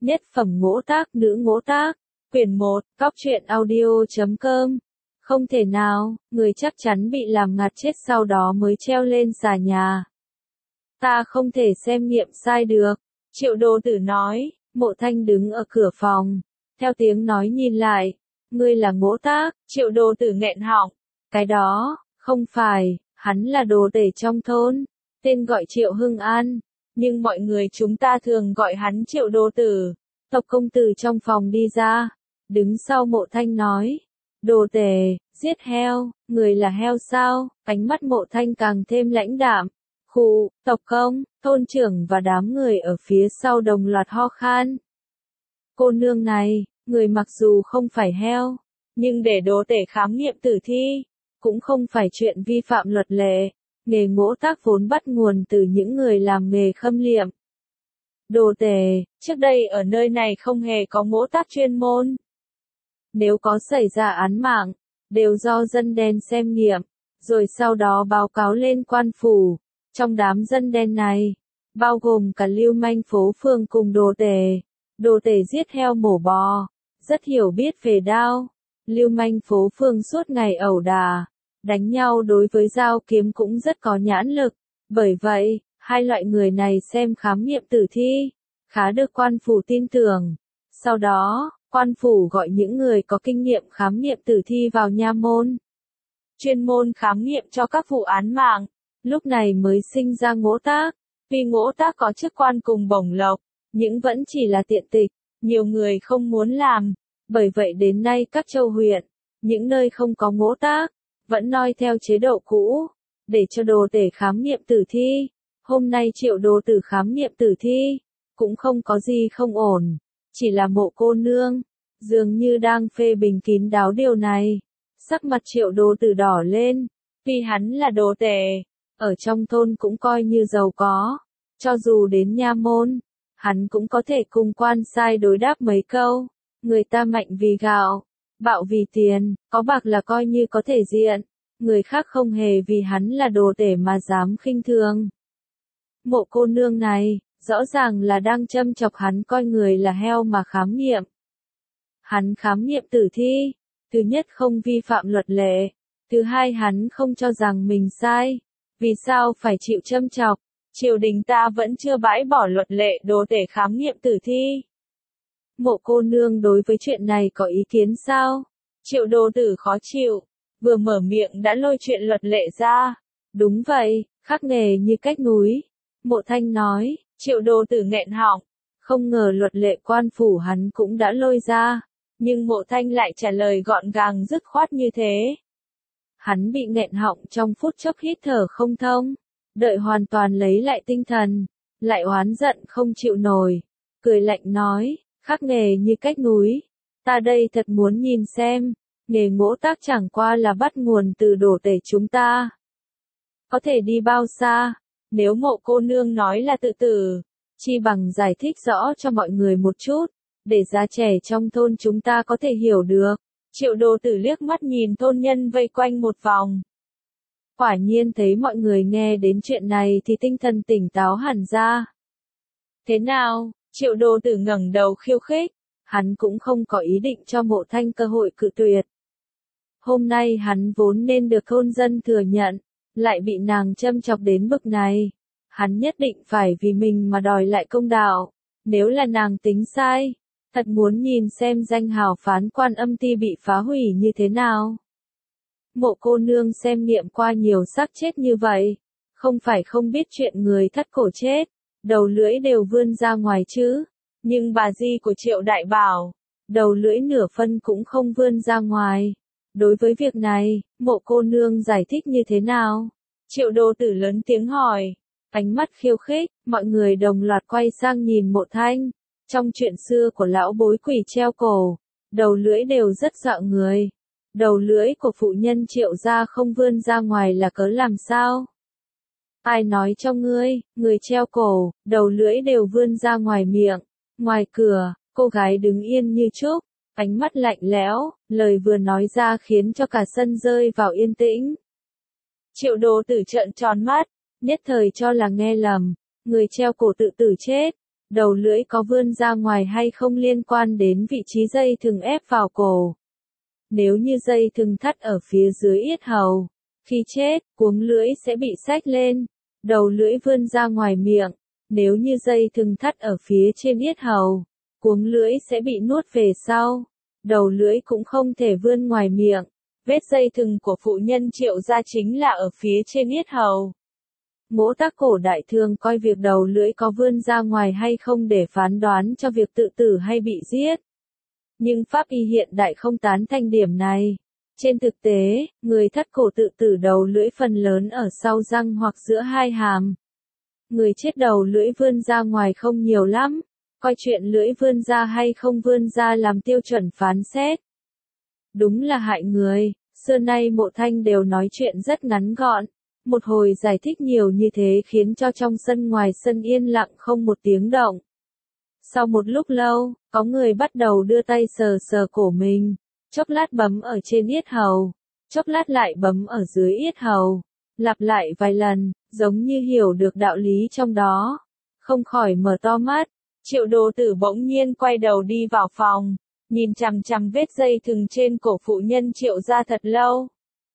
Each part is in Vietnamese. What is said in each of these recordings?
Nhất phẩm ngỗ tác nữ ngỗ tác, quyển 1, cóc truyện audio.com. Không thể nào, người chắc chắn bị làm ngạt chết sau đó mới treo lên xà nhà. Ta không thể xem nghiệm sai được, Triệu Đô Tử nói. Mộ Thanh đứng ở cửa phòng, theo tiếng nói nhìn lại, ngươi là ngỗ tác. Triệu Đô Tử nghẹn họng, cái đó, không phải, hắn là đồ tể trong thôn, tên gọi Triệu Hưng An, nhưng mọi người chúng ta thường gọi hắn Triệu Đô Tử. Tộc công tử trong phòng đi ra, đứng sau Mộ Thanh nói, đồ tể, giết heo, người là heo sao? Ánh mắt Mộ Thanh càng thêm lãnh đạm. Khụ, tộc công, thôn trưởng và đám người ở phía sau đồng loạt ho khan. Cô nương này, người mặc dù không phải heo, nhưng để đồ tể khám nghiệm tử thi, cũng không phải chuyện vi phạm luật lệ. Nghề ngỗ tác vốn bắt nguồn từ những người làm nghề khâm liệm. Đồ tể, trước đây ở nơi này không hề có ngỗ tác chuyên môn. Nếu có xảy ra án mạng, đều do dân đen xem nghiệm, rồi sau đó báo cáo lên quan phủ. Trong đám dân đen này, bao gồm cả lưu manh phố phường cùng đồ tể. Đồ tể giết heo mổ bò, rất hiểu biết về đao. Lưu manh phố phường suốt ngày ẩu đả, đánh nhau đối với dao kiếm cũng rất có nhãn lực. Bởi vậy, hai loại người này xem khám nghiệm tử thi, khá được quan phủ tin tưởng. Sau đó, quan phủ gọi những người có kinh nghiệm khám nghiệm tử thi vào nha môn. Chuyên môn khám nghiệm cho các vụ án mạng. Lúc này mới sinh ra ngỗ tác. Vì ngỗ tác có chức quan cùng bổng lộc, nhưng vẫn chỉ là tiện tịch, nhiều người không muốn làm. Bởi vậy đến nay các châu huyện, những nơi không có ngỗ tác, vẫn noi theo chế độ cũ, để cho đồ tể khám nghiệm tử thi. Hôm nay Triệu Đô Tử khám nghiệm tử thi, cũng không có gì không ổn, chỉ là Mộ cô nương, dường như đang phê bình kín đáo điều này. Sắc mặt Triệu Đô Tử đỏ lên, vì hắn là đồ tể, ở trong thôn cũng coi như giàu có, cho dù đến nha môn, hắn cũng có thể cùng quan sai đối đáp mấy câu. Người ta mạnh vì gạo, bạo vì tiền, có bạc là coi như có thể diện, người khác không hề vì hắn là đồ tể mà dám khinh thường. Mộ cô nương này, rõ ràng là đang châm chọc hắn coi người là heo mà khám nghiệm. Hắn khám nghiệm tử thi, thứ nhất không vi phạm luật lệ, thứ hai hắn không cho rằng mình sai. Vì sao phải chịu châm chọc? Triều đình ta vẫn chưa bãi bỏ luật lệ đồ tể khám nghiệm tử thi. Mộ cô nương đối với chuyện này có ý kiến sao? Triệu Đô Tử khó chịu, vừa mở miệng đã lôi chuyện luật lệ ra. Đúng vậy, khắc nghề như cách núi. Mộ Thanh nói. Triệu Đô Tử nghẹn họng, không ngờ luật lệ quan phủ hắn cũng đã lôi ra, nhưng Mộ Thanh lại trả lời gọn gàng dứt khoát như thế. Hắn bị nghẹn họng trong phút chốc hít thở không thông, đợi hoàn toàn lấy lại tinh thần, lại oán giận không chịu nổi, cười lạnh nói, khắc nghề như cách núi, ta đây thật muốn nhìn xem, nghề ngỗ tác chẳng qua là bắt nguồn từ đồ tể chúng ta. Có thể đi bao xa, nếu Mộ cô nương nói là tự tử, chi bằng giải thích rõ cho mọi người một chút, để già trẻ trong thôn chúng ta có thể hiểu được. Triệu Đô Tử liếc mắt nhìn thôn nhân vây quanh một vòng. Quả nhiên thấy mọi người nghe đến chuyện này thì tinh thần tỉnh táo hẳn ra. Thế nào? Triệu Đô Tử ngẩng đầu khiêu khích, hắn cũng không có ý định cho Mộ Thanh cơ hội cự tuyệt. Hôm nay hắn vốn nên được thôn dân thừa nhận, lại bị nàng châm chọc đến bực này. Hắn nhất định phải vì mình mà đòi lại công đạo, nếu là nàng tính sai. Thật muốn nhìn xem danh hào phán Quan Âm Ti bị phá hủy như thế nào. Mộ cô nương xem nghiệm qua nhiều xác chết như vậy, không phải không biết chuyện người thắt cổ chết, đầu lưỡi đều vươn ra ngoài chứ, nhưng bà di của Triệu Đại Bảo, đầu lưỡi nửa phân cũng không vươn ra ngoài. Đối với việc này, Mộ cô nương giải thích như thế nào? Triệu Đô Tử lớn tiếng hỏi, ánh mắt khiêu khích, mọi người đồng loạt quay sang nhìn Mộ Thanh. Trong chuyện xưa của lão bối quỷ treo cổ, đầu lưỡi đều rất dọa người. Đầu lưỡi của phụ nhân Triệu gia không vươn ra ngoài là cớ làm sao? Ai nói cho ngươi, người treo cổ, đầu lưỡi đều vươn ra ngoài miệng. Ngoài cửa, cô gái đứng yên như trúc, ánh mắt lạnh lẽo, lời vừa nói ra khiến cho cả sân rơi vào yên tĩnh. Triệu Đô Tử trợn tròn mắt, nhất thời cho là nghe lầm, người treo cổ tự tử chết. đầu lưỡi có vươn ra ngoài hay không liên quan đến vị trí dây thừng ép vào cổ. Nếu như dây thừng thắt ở phía dưới yết hầu, khi chết, cuống lưỡi sẽ bị xách lên, đầu lưỡi vươn ra ngoài miệng. Nếu như dây thừng thắt ở phía trên yết hầu, cuống lưỡi sẽ bị nuốt về sau, đầu lưỡi cũng không thể vươn ngoài miệng. Vết dây thừng của phụ nhân Triệu gia chính là ở phía trên yết hầu. Ngũ Tác cổ đại thường coi việc đầu lưỡi có vươn ra ngoài hay không để phán đoán cho việc tự tử hay bị giết. Nhưng pháp y hiện đại không tán thành điểm này. Trên thực tế, người thắt cổ tự tử đầu lưỡi phần lớn ở sau răng hoặc giữa hai hàm. Người chết đầu lưỡi vươn ra ngoài không nhiều lắm, coi chuyện lưỡi vươn ra hay không vươn ra làm tiêu chuẩn phán xét. Đúng là hại người, xưa nay Mộ Thanh đều nói chuyện rất ngắn gọn. Một hồi giải thích nhiều như thế khiến cho trong sân ngoài sân yên lặng không một tiếng động. Sau một lúc lâu, có người bắt đầu đưa tay sờ sờ cổ mình, chốc lát bấm ở trên yết hầu, chốc lát lại bấm ở dưới yết hầu, lặp lại vài lần, giống như hiểu được đạo lý trong đó, không khỏi mở to mắt. Triệu Đồ Tử bỗng nhiên quay đầu đi vào phòng, nhìn chằm chằm vết dây thừng trên cổ phụ nhân Triệu gia thật lâu.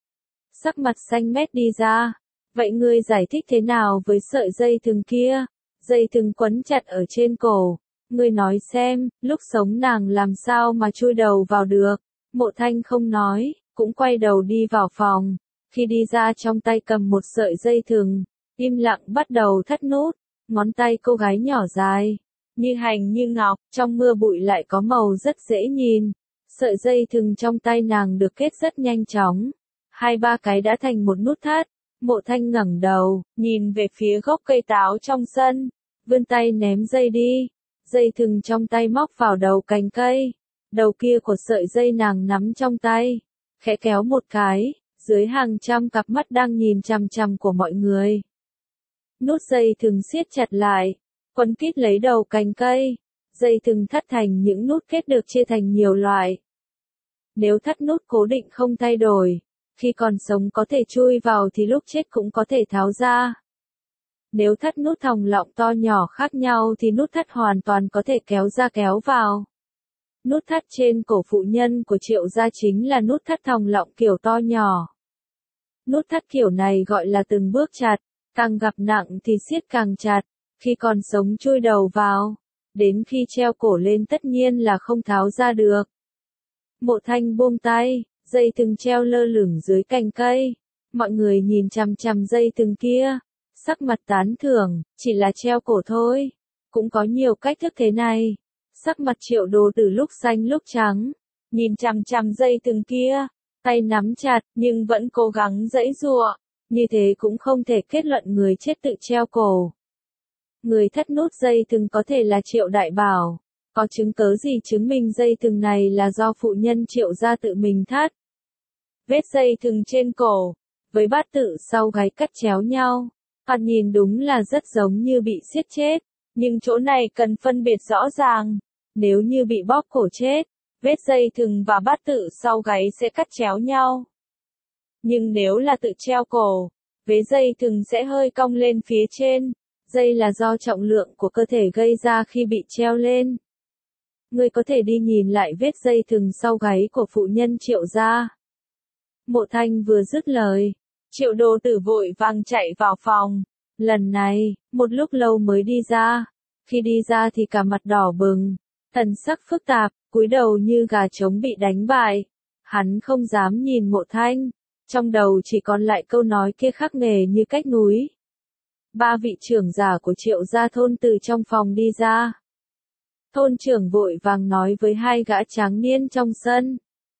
Sắc mặt xanh mét đi ra, vậy ngươi giải thích thế nào với sợi dây thừng kia? Dây thừng quấn chặt ở trên cổ, ngươi nói xem, lúc sống nàng làm sao mà chui đầu vào được? Mộ Thanh không nói, cũng quay đầu đi vào phòng, khi đi ra trong tay cầm một sợi dây thừng, im lặng bắt đầu thắt nút, ngón tay cô gái nhỏ dài, như hành như ngọc, trong mưa bụi lại có màu rất dễ nhìn. Sợi dây thừng trong tay nàng được kết rất nhanh chóng, 2-3 cái đã thành một nút thắt. Mộ Thanh ngẩng đầu, nhìn về phía gốc cây táo trong sân, vươn tay ném dây đi. Dây thừng trong tay móc vào đầu cành cây, đầu kia của sợi dây nàng nắm trong tay, khẽ kéo một cái, dưới hàng trăm cặp mắt đang nhìn chằm chằm của mọi người. Nút dây thừng siết chặt lại, quấn quýt lấy đầu cành cây, dây thừng thắt thành những nút kết được chia thành nhiều loại. Nếu thắt nút cố định không thay đổi, khi còn sống có thể chui vào thì lúc chết cũng có thể tháo ra. Nếu thắt nút thòng lọng to nhỏ khác nhau thì nút thắt hoàn toàn có thể kéo ra kéo vào. Nút thắt trên cổ phụ nhân của Triệu gia chính là nút thắt thòng lọng kiểu to nhỏ. Nút thắt kiểu này gọi là từng bước chặt, càng gặp nặng thì siết càng chặt, khi còn sống chui đầu vào, đến khi treo cổ lên tất nhiên là không tháo ra được. Mộ Thanh buông tay, dây thừng treo lơ lửng dưới cành cây, mọi người nhìn chằm chằm dây thừng kia, sắc mặt tán thưởng, chỉ là treo cổ thôi, cũng có nhiều cách thức thế này. Sắc mặt Triệu Đồ Tử lúc xanh lúc trắng, nhìn chằm chằm dây thừng kia, tay nắm chặt nhưng vẫn cố gắng giãy giụa, như thế cũng không thể kết luận người chết tự treo cổ. Người thắt nút dây thừng có thể là Triệu Đại Bảo, có chứng cớ gì chứng minh dây thừng này là do phụ nhân Triệu gia tự mình thắt? Vết dây thừng trên cổ, với bát tự sau gáy cắt chéo nhau, thoạt nhìn đúng là rất giống như bị siết chết, nhưng chỗ này cần phân biệt rõ ràng. Nếu như bị bóp cổ chết, vết dây thừng và bát tự sau gáy sẽ cắt chéo nhau. Nhưng nếu là tự treo cổ, vế dây thừng sẽ hơi cong lên phía trên, dây là do trọng lượng của cơ thể gây ra khi bị treo lên. Ngươi có thể đi nhìn lại vết dây thừng sau gáy của phụ nhân Triệu gia. Mộ Thanh vừa dứt lời, Triệu Đồ Tử vội vàng chạy vào phòng. Lần này, một lúc lâu mới đi ra. Khi đi ra thì cả mặt đỏ bừng, thần sắc phức tạp, cúi đầu như gà trống bị đánh bại. Hắn không dám nhìn Mộ Thanh, trong đầu chỉ còn lại câu nói kia khắc nề như cách núi. 3 vị trưởng giả của Triệu gia thôn từ trong phòng đi ra. Thôn trưởng vội vàng nói với 2 gã tráng niên trong sân.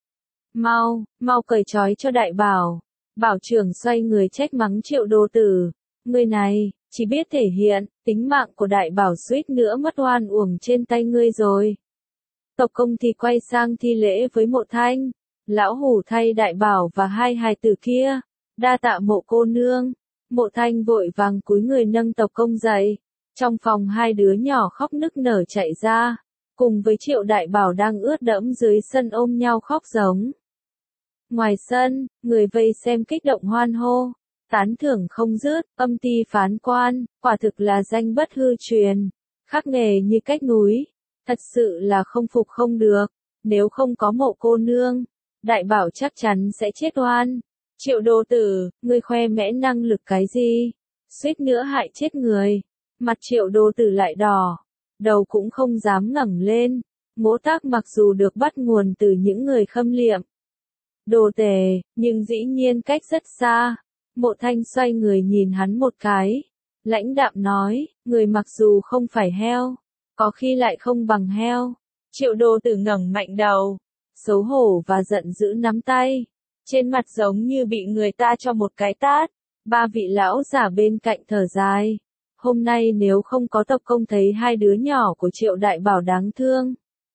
Mau cởi trói cho Đại Bảo. Bảo trưởng xoay người trách mắng Triệu Đồ Tử. Người này, chỉ biết thể hiện, tính mạng của Đại Bảo suýt nữa mất oan uổng trên tay ngươi rồi. Tộc công thì quay sang thi lễ với Mộ Thanh. Lão hủ thay Đại Bảo và 2 hài tử kia. Đa tạ Mộ cô nương. Mộ Thanh vội vàng cúi người nâng tộc công dậy. Trong phòng 2 đứa nhỏ khóc nức nở chạy ra, cùng với Triệu Đại Bảo đang ướt đẫm dưới sân ôm nhau khóc giống. Ngoài sân, người vây xem kích động hoan hô, tán thưởng không dứt, âm ty phán quan, quả thực là danh bất hư truyền. khắc nghề như cách núi, thật sự là không phục không được, nếu không có Mộ cô nương, Đại Bảo chắc chắn sẽ chết oan. Triệu Đô Tử, ngươi khoe mẽ năng lực cái gì? Suýt nữa hại chết người. Mặt Triệu Đô Tử lại đỏ, đầu cũng không dám ngẩng lên. Ngỗ Tác mặc dù được bắt nguồn từ những người khâm liệm Đồ Tề, nhưng dĩ nhiên cách rất xa. Mộ Thanh xoay người nhìn hắn một cái, lãnh đạm nói, người mặc dù không phải heo, có khi lại không bằng heo. Triệu Đô Tử ngẩng mạnh đầu, xấu hổ và giận dữ nắm tay, trên mặt giống như bị người ta cho một cái tát. Ba vị lão giả bên cạnh thở dài, hôm nay nếu không có Tộc Công thấy hai đứa nhỏ của Triệu Đại Bảo đáng thương,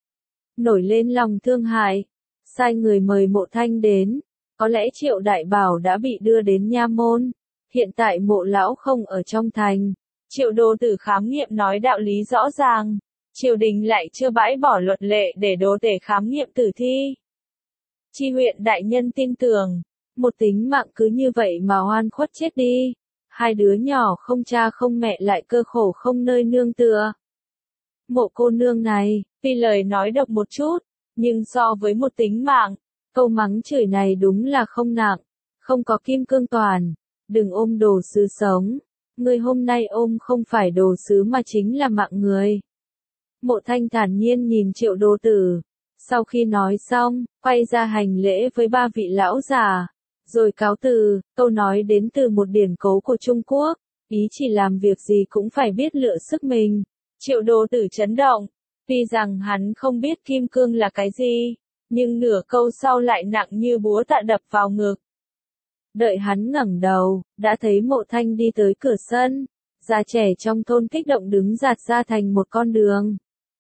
nổi lên lòng thương hại, sai người mời Mộ Thanh đến, có lẽ Triệu Đại Bảo đã bị đưa đến nha môn. Hiện tại Mộ lão không ở trong thành. Triệu Đô Tử khám nghiệm nói đạo lý rõ ràng, triều đình lại chưa bãi bỏ luật lệ để Đô Tể khám nghiệm tử thi. Chi huyện đại nhân tin tưởng, một tính mạng cứ như vậy mà oan khuất chết đi, hai đứa nhỏ không cha không mẹ lại cơ khổ không nơi nương tựa. Mộ cô nương này, tuy lời nói độc một chút, nhưng so với một tính mạng, câu mắng chửi này đúng là không nặng, không có kim cương toàn, đừng ôm đồ sứ sống, người hôm nay ôm không phải đồ sứ mà chính là mạng người. Mộ Thanh thản nhiên nhìn Triệu Đô Tử, sau khi nói xong, quay ra hành lễ với ba vị lão già, rồi cáo từ. Câu nói đến từ một điển cố của Trung Quốc, ý chỉ làm việc gì cũng phải biết lựa sức mình. Triệu Đô Tử chấn động, tuy rằng hắn không biết kim cương là cái gì, nhưng nửa câu sau lại nặng như búa tạ đập vào ngực. Đợi hắn ngẩng đầu, đã thấy Mộ Thanh đi tới cửa sân, già trẻ trong thôn kích động đứng dạt ra thành một con đường.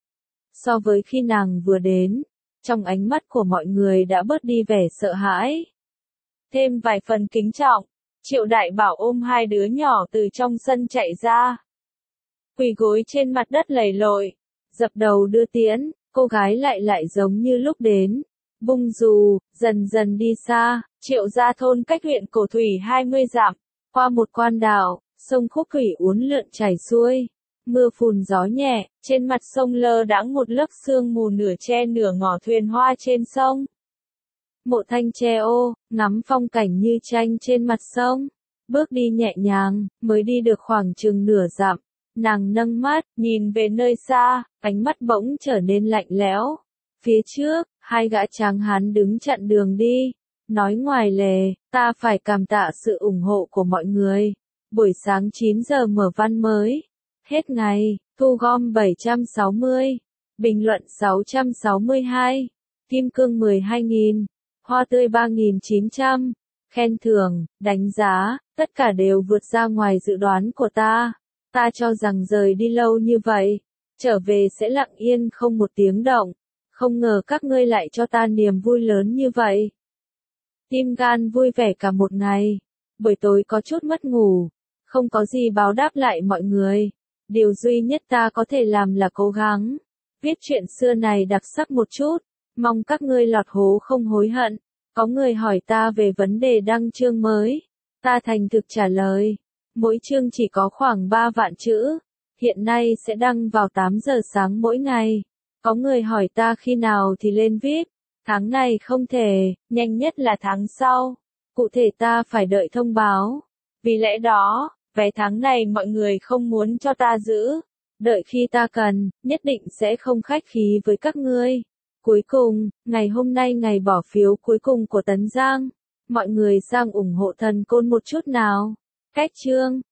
So với khi nàng vừa đến, trong ánh mắt của mọi người đã bớt đi vẻ sợ hãi, thêm vài phần kính trọng. Triệu Đại Bảo ôm hai đứa nhỏ từ trong sân chạy ra, quỳ gối trên mặt đất lầy lội, dập đầu đưa tiễn. Cô gái lại giống như lúc đến, bung dù, dần dần đi xa. Triệu gia thôn cách huyện Cổ Thủy 20 dặm, qua một quan đảo, sông Khúc Thủy uốn lượn chảy xuôi. Mưa phùn gió nhẹ, trên mặt sông lơ đãng một lớp sương mù nửa che nửa ngỏ thuyền hoa trên sông. Mộ Thanh che ô, ngắm phong cảnh như tranh trên mặt sông, bước đi nhẹ nhàng, mới đi được khoảng chừng nửa dặm. Nàng nâng mắt, nhìn về nơi xa, ánh mắt bỗng trở nên lạnh lẽo. Phía trước, hai gã tráng hán đứng chặn đường đi, nói ngoài lề, ta phải cảm tạ sự ủng hộ của mọi người. Buổi sáng 9 giờ mở văn mới, hết ngày, thu gom 760, bình luận 662, kim cương 12.000, hoa tươi 3.900, khen thưởng, đánh giá, tất cả đều vượt ra ngoài dự đoán của ta. Ta cho rằng rời đi lâu như vậy, trở về sẽ lặng yên không một tiếng động, không ngờ các ngươi lại cho ta niềm vui lớn như vậy. Tim gan vui vẻ cả một ngày, buổi tối có chút mất ngủ, không có gì báo đáp lại mọi người. Điều duy nhất ta có thể làm là cố gắng viết chuyện xưa này đặc sắc một chút, mong các ngươi lọt hố không hối hận. Có người hỏi ta về vấn đề đăng chương mới, ta thành thực trả lời. Mỗi chương chỉ có khoảng 3 vạn chữ, hiện nay sẽ đăng vào 8 giờ sáng mỗi ngày. Có người hỏi ta khi nào thì lên VIP, tháng này không thể, nhanh nhất là tháng sau. Cụ thể ta phải đợi thông báo. Vì lẽ đó, vé tháng này mọi người không muốn cho ta giữ. Đợi khi ta cần, nhất định sẽ không khách khí với các ngươi. Cuối cùng, ngày hôm nay ngày bỏ phiếu cuối cùng của Tấn Giang. Mọi người sang ủng hộ thần côn một chút nào. Cách chương